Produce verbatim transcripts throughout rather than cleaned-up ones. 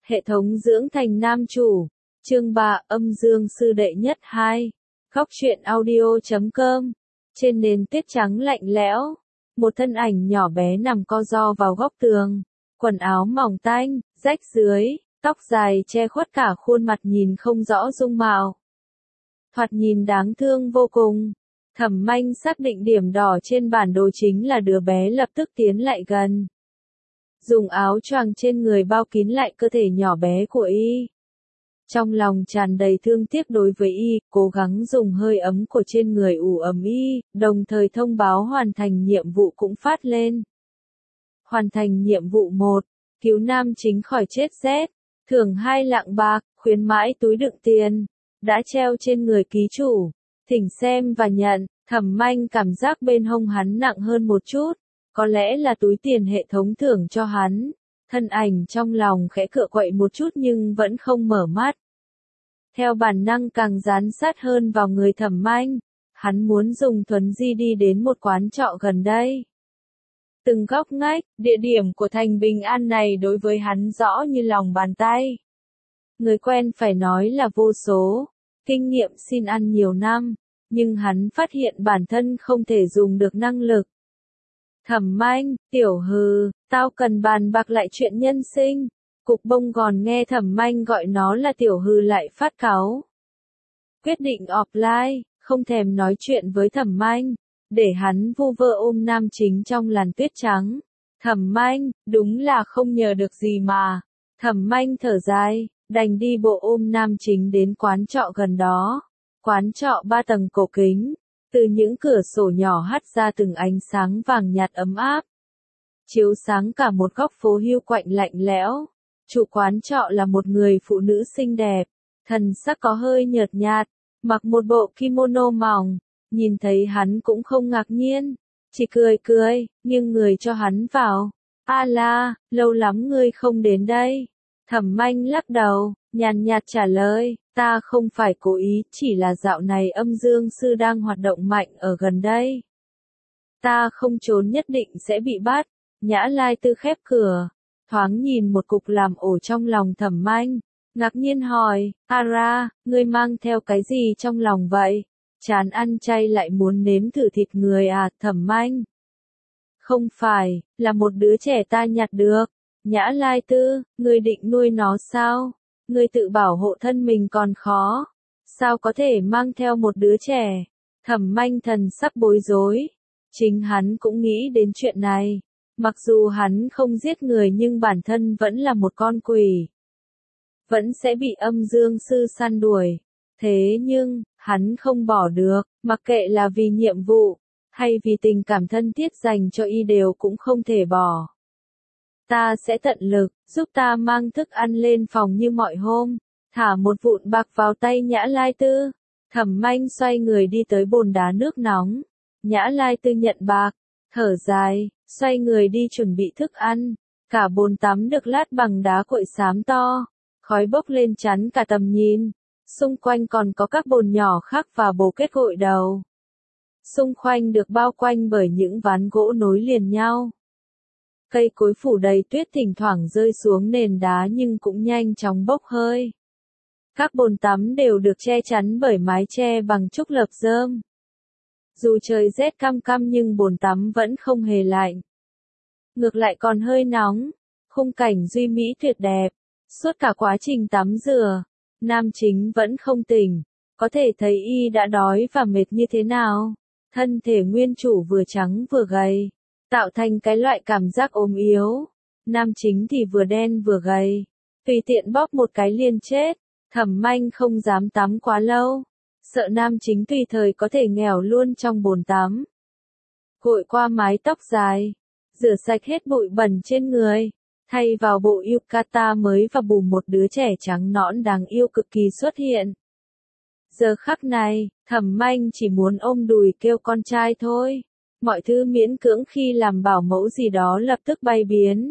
Hệ thống dưỡng thành nam chủ. Chương ba, âm dương sư đệ nhất hai. Góc truyện audio chấm com. Trên nền tuyết trắng lạnh lẽo, một thân ảnh nhỏ bé nằm co ro vào góc tường. Quần áo mỏng tanh, rách dưới, tóc dài che khuất cả khuôn mặt nhìn không rõ dung mạo. Thoạt nhìn đáng thương vô cùng. Thẩm Manh xác định điểm đỏ trên bản đồ chính là đứa bé, lập tức tiến lại gần. Dùng áo choàng trên người bao kín lại cơ thể nhỏ bé của y. Trong lòng tràn đầy thương tiếc đối với y, cố gắng dùng hơi ấm của trên người ủ ấm y, đồng thời thông báo hoàn thành nhiệm vụ cũng phát lên. Hoàn thành nhiệm vụ một, cứu nam chính khỏi chết rét, thưởng hai lạng bạc, khuyến mãi túi đựng tiền, đã treo trên người ký chủ. Thỉnh xem và nhận. Thẩm Manh cảm giác bên hông hắn nặng hơn một chút, có lẽ là túi tiền hệ thống thưởng cho hắn. Thân ảnh trong lòng khẽ cựa quậy một chút nhưng vẫn không mở mắt. Theo bản năng càng dán sát hơn vào người Thẩm Manh, hắn muốn dùng thuấn di đi đến một quán trọ gần đây. Từng góc ngách, địa điểm của thành Bình An này đối với hắn rõ như lòng bàn tay. Người quen phải nói là vô số, kinh nghiệm xin ăn nhiều năm. Nhưng hắn phát hiện bản thân không thể dùng được năng lực. Thẩm Manh, tiểu hừ, tao cần bàn bạc lại chuyện nhân sinh. Cục bông gòn nghe Thẩm Manh gọi nó là tiểu hừ lại phát cáu. Quyết định offline, không thèm nói chuyện với Thẩm Manh, để hắn vu vơ ôm nam chính trong làn tuyết trắng. Thẩm Manh, đúng là không nhờ được gì mà. Thẩm Manh thở dài, đành đi bộ ôm nam chính đến quán trọ gần đó. Quán trọ ba tầng cổ kính, từ những cửa sổ nhỏ hắt ra từng ánh sáng vàng nhạt ấm áp. Chiếu sáng cả một góc phố hiu quạnh lạnh lẽo. Chủ quán trọ là một người phụ nữ xinh đẹp, thần sắc có hơi nhợt nhạt, mặc một bộ kimono mỏng, nhìn thấy hắn cũng không ngạc nhiên, chỉ cười cười, nghiêng người cho hắn vào. A la, lâu lắm ngươi không đến đây. Thẩm Manh lắc đầu, nhàn nhạt trả lời, ta không phải cố ý, chỉ là dạo này âm dương sư đang hoạt động mạnh ở gần đây. Ta không trốn nhất định sẽ bị bắt. Nhã Lai Tư khép cửa, thoáng nhìn một cục làm ổ trong lòng Thẩm Manh, ngạc nhiên hỏi, Ara, ngươi mang theo cái gì trong lòng vậy? Chán ăn chay lại muốn nếm thử thịt người à? Thẩm Manh. Không phải, là một đứa trẻ ta nhặt được. Nhã Lai Tư, ngươi định nuôi nó sao? Ngươi tự bảo hộ thân mình còn khó, sao có thể mang theo một đứa trẻ? Thẩm Manh thần sắc bối rối. Chính hắn cũng nghĩ đến chuyện này. Mặc dù hắn không giết người nhưng bản thân vẫn là một con quỷ. Vẫn sẽ bị âm dương sư săn đuổi. Thế nhưng, hắn không bỏ được, mặc kệ là vì nhiệm vụ, hay vì tình cảm thân thiết dành cho y đều cũng không thể bỏ. Ta sẽ tận lực, giúp ta mang thức ăn lên phòng như mọi hôm. Thả một vụn bạc vào tay Nhã Lai Tư. Thẩm Manh xoay người đi tới bồn đá nước nóng. Nhã Lai Tư nhận bạc, thở dài, xoay người đi chuẩn bị thức ăn. Cả bồn tắm được lát bằng đá cuội xám to, khói bốc lên chắn cả tầm nhìn. Xung quanh còn có các bồn nhỏ khác và bồ kết gội đầu. Xung quanh được bao quanh bởi những ván gỗ nối liền nhau. Cây cối phủ đầy tuyết thỉnh thoảng rơi xuống nền đá nhưng cũng nhanh chóng bốc hơi. Các bồn tắm đều được che chắn bởi mái che bằng trúc lợp rơm. Dù trời rét căm căm nhưng bồn tắm vẫn không hề lạnh. Ngược lại còn hơi nóng, khung cảnh duy mỹ tuyệt đẹp. Suốt cả quá trình tắm rửa, nam chính vẫn không tỉnh, có thể thấy y đã đói và mệt như thế nào. Thân thể nguyên chủ vừa trắng vừa gầy, tạo thành cái loại cảm giác ốm yếu. Nam chính thì vừa đen vừa gầy, tùy tiện bóp một cái liền chết. Thẩm Manh không dám tắm quá lâu, sợ nam chính tùy thời có thể nghèo luôn trong bồn tắm. Gội qua mái tóc dài, rửa sạch hết bụi bẩn trên người, thay vào bộ yukata mới và bù một đứa trẻ trắng nõn đáng yêu cực kỳ xuất hiện. Giờ khắc này, Thẩm Manh chỉ muốn ôm đùi kêu con trai thôi. Mọi thứ miễn cưỡng khi làm bảo mẫu gì đó lập tức bay biến.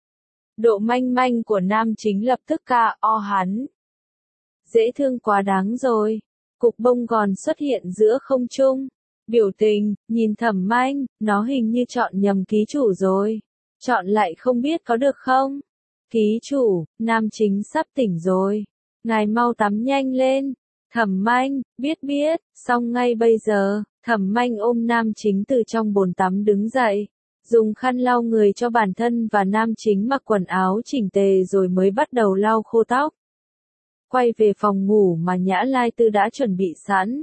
Độ manh manh của nam chính lập tức ca o hắn. Dễ thương quá đáng rồi. Cục bông gòn xuất hiện giữa không trung. Biểu tình, nhìn Thẩm Manh, nó hình như chọn nhầm ký chủ rồi. Chọn lại không biết có được không? Ký chủ, nam chính sắp tỉnh rồi. Ngài mau tắm nhanh lên. Thẩm Manh, biết biết, xong ngay bây giờ. Thẩm Manh ôm nam chính từ trong bồn tắm đứng dậy. Dùng khăn lau người cho bản thân và nam chính mặc quần áo chỉnh tề rồi mới bắt đầu lau khô tóc. Quay về phòng ngủ mà Nhã Lai Tư đã chuẩn bị sẵn.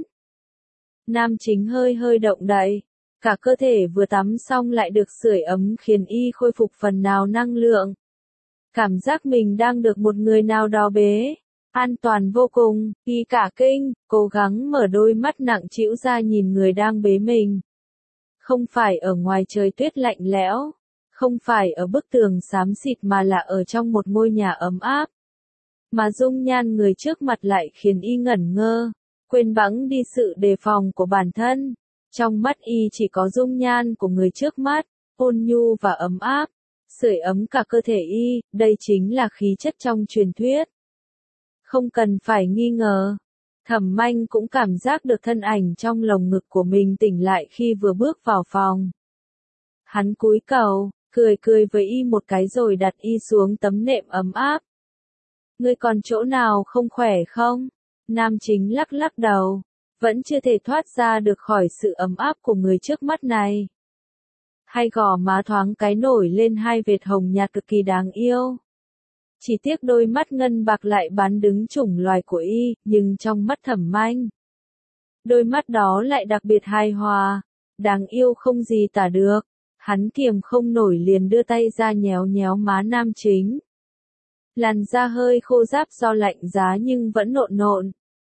Nam chính hơi hơi động đậy. Cả cơ thể vừa tắm xong lại được sưởi ấm khiến y khôi phục phần nào năng lượng. Cảm giác mình đang được một người nào đó bế. An toàn vô cùng, y cả kinh, cố gắng mở đôi mắt nặng trĩu ra nhìn người đang bế mình. Không phải ở ngoài trời tuyết lạnh lẽo, không phải ở bức tường xám xịt mà là ở trong một ngôi nhà ấm áp. Mà dung nhan người trước mặt lại khiến y ngẩn ngơ, quên bẵng đi sự đề phòng của bản thân. Trong mắt y chỉ có dung nhan của người trước mắt, ôn nhu và ấm áp, sưởi ấm cả cơ thể y, đây chính là khí chất trong truyền thuyết. Không cần phải nghi ngờ. Thẩm Manh cũng cảm giác được thân ảnh trong lồng ngực của mình tỉnh lại khi vừa bước vào phòng. Hắn cúi đầu, cười cười với y một cái rồi đặt y xuống tấm nệm ấm áp. Ngươi còn chỗ nào không khỏe không? Nam chính lắc lắc đầu, vẫn chưa thể thoát ra được khỏi sự ấm áp của người trước mắt này. Hai gò má thoáng cái nổi lên hai vệt hồng nhạt cực kỳ đáng yêu. Chỉ tiếc đôi mắt ngân bạc lại bán đứng chủng loài của y, nhưng trong mắt Thẩm Manh, đôi mắt đó lại đặc biệt hài hòa, đáng yêu không gì tả được. Hắn kiềm không nổi liền đưa tay ra nhéo nhéo má nam chính. Làn da hơi khô ráp do lạnh giá nhưng vẫn nộn nộn.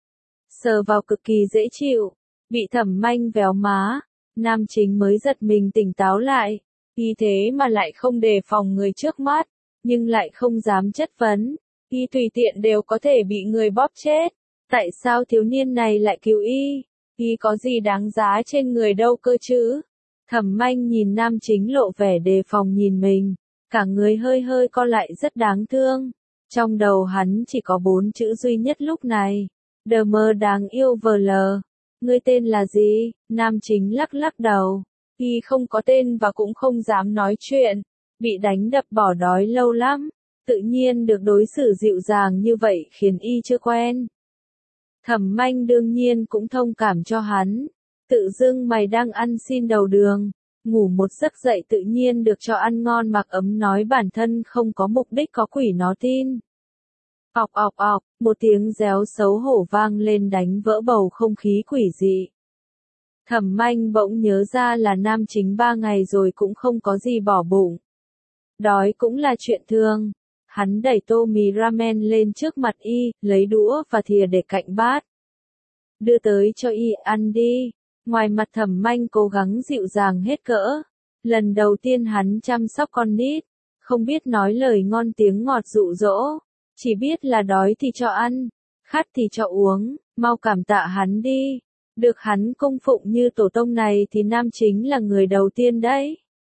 Sờ vào cực kỳ dễ chịu, bị Thẩm Manh véo má, nam chính mới giật mình tỉnh táo lại, y thế mà lại không đề phòng người trước mắt. Nhưng lại không dám chất vấn, y tùy tiện đều có thể bị người bóp chết. Tại sao thiếu niên này lại cứu y? Y có gì đáng giá trên người đâu cơ chứ? Thẩm Manh nhìn nam chính lộ vẻ đề phòng nhìn mình, cả người hơi hơi co lại rất đáng thương. Trong đầu hắn chỉ có bốn chữ duy nhất lúc này. Đờ mơ đáng yêu vờ lờ. Ngươi tên là gì? Nam chính lắc lắc đầu. Y không có tên và cũng không dám nói chuyện. Bị đánh đập bỏ đói lâu lắm, tự nhiên được đối xử dịu dàng như vậy khiến y chưa quen. Thẩm Manh đương nhiên cũng thông cảm cho hắn, tự dưng mày đang ăn xin đầu đường, ngủ một giấc dậy tự nhiên được cho ăn ngon mặc ấm nói bản thân không có mục đích có quỷ nó tin. Ọc ọc ọc, một tiếng réo xấu hổ vang lên đánh vỡ bầu không khí quỷ dị. Thẩm Manh bỗng nhớ ra là nam chính ba ngày rồi cũng không có gì bỏ bụng. Đói cũng là chuyện thường. Hắn đẩy tô mì ramen lên trước mặt y, lấy đũa và thìa để cạnh bát. Đưa tới cho y ăn đi. Ngoài mặt Thẩm Manh cố gắng dịu dàng hết cỡ. Lần đầu tiên hắn chăm sóc con nít, không biết nói lời ngon tiếng ngọt dụ dỗ, chỉ biết là đói thì cho ăn, khát thì cho uống, mau cảm tạ hắn đi. Được hắn cung phụng như tổ tông này thì nam chính là người đầu tiên đấy.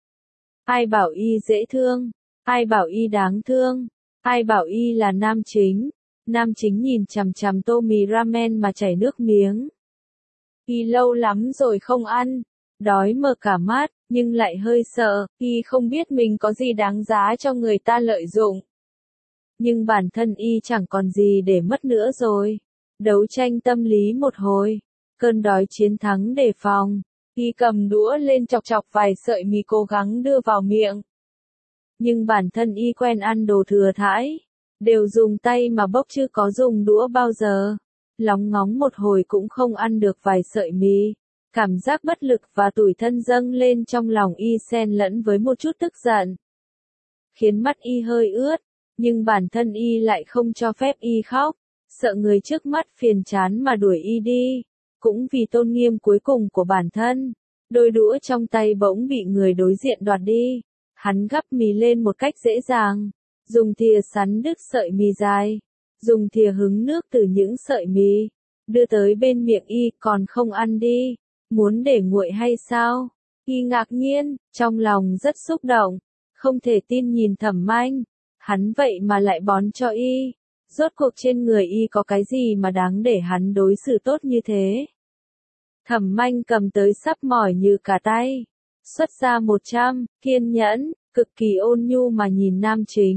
Ai bảo y dễ thương, ai bảo y đáng thương, ai bảo y là nam chính. Nam chính nhìn chằm chằm tô mì ramen mà chảy nước miếng. Y lâu lắm rồi không ăn, đói mờ cả mắt, nhưng lại hơi sợ, y không biết mình có gì đáng giá cho người ta lợi dụng. Nhưng bản thân y chẳng còn gì để mất nữa rồi. Đấu tranh tâm lý một hồi, cơn đói chiến thắng đề phòng. Y cầm đũa lên chọc chọc vài sợi mì cố gắng đưa vào miệng. Nhưng bản thân y quen ăn đồ thừa thãi, đều dùng tay mà bốc chứ có dùng đũa bao giờ. Lóng ngóng một hồi cũng không ăn được vài sợi mì. Cảm giác bất lực và tủi thân dâng lên trong lòng y xen lẫn với một chút tức giận. Khiến mắt y hơi ướt, nhưng bản thân y lại không cho phép y khóc. Sợ người trước mắt phiền chán mà đuổi y đi. Cũng vì tôn nghiêm cuối cùng của bản thân, đôi đũa trong tay bỗng bị người đối diện đoạt đi. Hắn gắp mì lên một cách dễ dàng, dùng thìa sắn đứt sợi mì dài, dùng thìa hứng nước từ những sợi mì, đưa tới bên miệng y, còn không ăn đi, muốn để nguội hay sao? Y ngạc nhiên, trong lòng rất xúc động, không thể tin nhìn Thẩm Manh, hắn vậy mà lại bón cho y. Rốt cuộc trên người y có cái gì mà đáng để hắn đối xử tốt như thế? Thẩm Manh cầm tới sắp mỏi như cả tay. Xuất ra một trăm, kiên nhẫn, cực kỳ ôn nhu mà nhìn nam chính.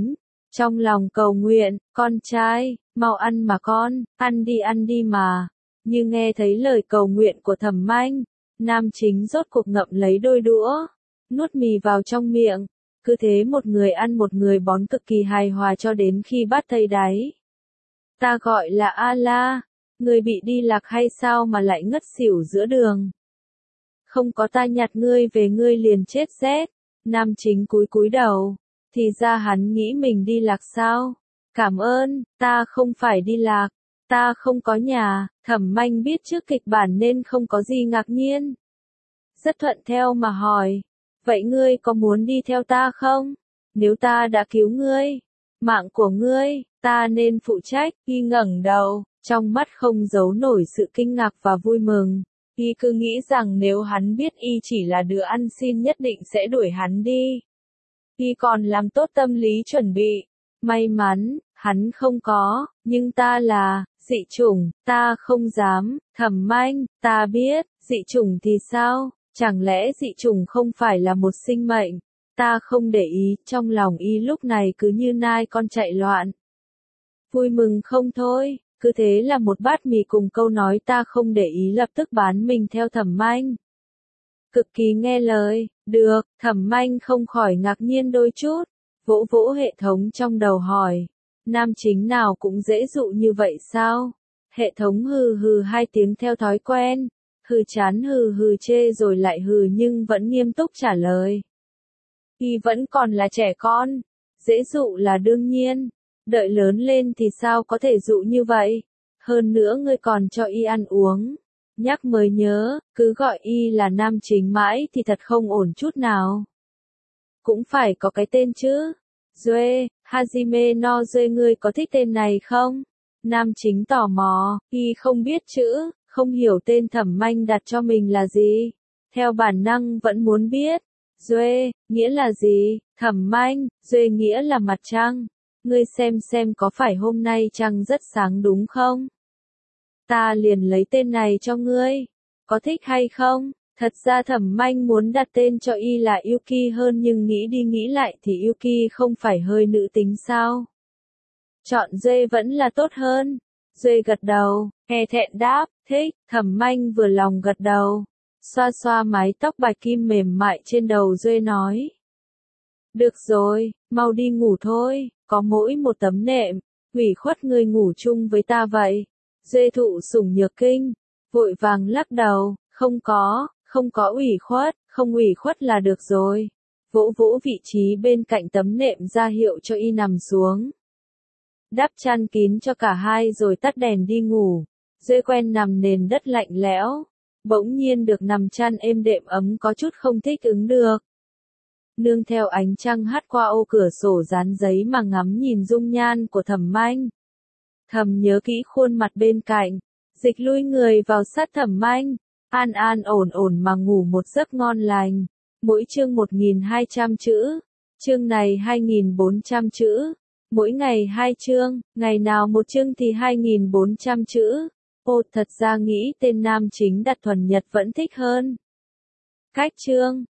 Trong lòng cầu nguyện, con trai, mau ăn mà con, ăn đi ăn đi mà. Như nghe thấy lời cầu nguyện của Thẩm Manh, Nam Chính rốt cuộc ngậm lấy đôi đũa, nuốt mì vào trong miệng, cứ thế một người ăn một người bón cực kỳ hài hòa cho đến khi bát thấy đáy. Ta gọi là A-la, người bị đi lạc hay sao mà lại ngất xỉu giữa đường? Không có ta nhặt ngươi về ngươi liền chết rét. Nam Chính cúi cúi đầu, thì ra hắn nghĩ mình đi lạc sao? Cảm ơn, ta không phải đi lạc, ta không có nhà. Thẩm Manh biết trước kịch bản nên không có gì ngạc nhiên. Rất thuận theo mà hỏi, vậy ngươi có muốn đi theo ta không? Nếu ta đã cứu ngươi, mạng của ngươi, ta nên phụ trách. Y ngẩng đầu, trong mắt không giấu nổi sự kinh ngạc và vui mừng. Y cứ nghĩ rằng nếu hắn biết Y chỉ là đứa ăn xin nhất định sẽ đuổi hắn đi. Y còn làm tốt tâm lý chuẩn bị. May mắn, hắn không có, nhưng ta là dị chủng, ta không dám. Thẩm Manh, ta biết, dị chủng thì sao? Chẳng lẽ dị chủng không phải là một sinh mệnh? Ta không để ý, trong lòng Y lúc này cứ như nai con chạy loạn. Vui mừng không thôi, cứ thế là một bát mì cùng câu nói ta không để ý lập tức bán mình theo Thẩm Manh. Cực kỳ nghe lời, được, Thẩm Manh không khỏi ngạc nhiên đôi chút, vỗ vỗ hệ thống trong đầu hỏi, Nam Chính nào cũng dễ dụ như vậy sao? Hệ thống hừ hừ hai tiếng theo thói quen, hừ chán hừ hừ chê rồi lại hừ nhưng vẫn nghiêm túc trả lời. Y vẫn còn là trẻ con, dễ dụ là đương nhiên, đợi lớn lên thì sao có thể dụ như vậy? Hơn nữa ngươi còn cho Y ăn uống. Nhắc mới nhớ, cứ gọi Y là Nam Chính mãi thì thật không ổn chút nào. Cũng phải có cái tên chứ. Duê, Hajime no Duê ngươi có thích tên này không? Nam Chính tò mò, Y không biết chữ, không hiểu tên Thẩm Manh đặt cho mình là gì. Theo bản năng vẫn muốn biết. Duê, nghĩa là gì? Thẩm Manh, Duê nghĩa là mặt trăng. Ngươi xem xem có phải hôm nay trăng rất sáng đúng không? Ta liền lấy tên này cho ngươi. Có thích hay không? Thật ra Thẩm Manh muốn đặt tên cho Y là Yuki hơn nhưng nghĩ đi nghĩ lại thì Yuki không phải hơi nữ tính sao? Chọn Duê vẫn là tốt hơn. Duê gật đầu, e thẹn đáp, thích. Thẩm Manh vừa lòng gật đầu. Xoa xoa mái tóc bạch kim mềm mại trên đầu Duê nói. Được rồi, mau đi ngủ thôi, có mỗi một tấm nệm, ủy khuất ngươi ngủ chung với ta vậy. Duê thụ sủng nhược kinh, vội vàng lắc đầu, không có, không có ủy khuất, không ủy khuất là được rồi. Vỗ vỗ vị trí bên cạnh tấm nệm ra hiệu cho Y nằm xuống. Đắp chăn kín cho cả hai rồi tắt đèn đi ngủ. Duê quen nằm nền đất lạnh lẽo, bỗng nhiên được nằm chăn êm đệm ấm có chút không thích ứng được. Nương theo ánh trăng hắt qua ô cửa sổ dán giấy mà ngắm nhìn dung nhan của Thẩm Manh. Thầm nhớ kỹ khuôn mặt bên cạnh, dịch lui người vào sát Thẩm Manh, an an ổn ổn mà ngủ một giấc ngon lành. Mỗi chương một nghìn hai trăm chữ, chương này hai nghìn bốn trăm chữ, mỗi ngày hai chương, ngày nào một chương thì hai nghìn bốn trăm chữ. Ô, thật ra nghĩ tên Nam Chính đặt thuần Nhật vẫn thích hơn. Cách chương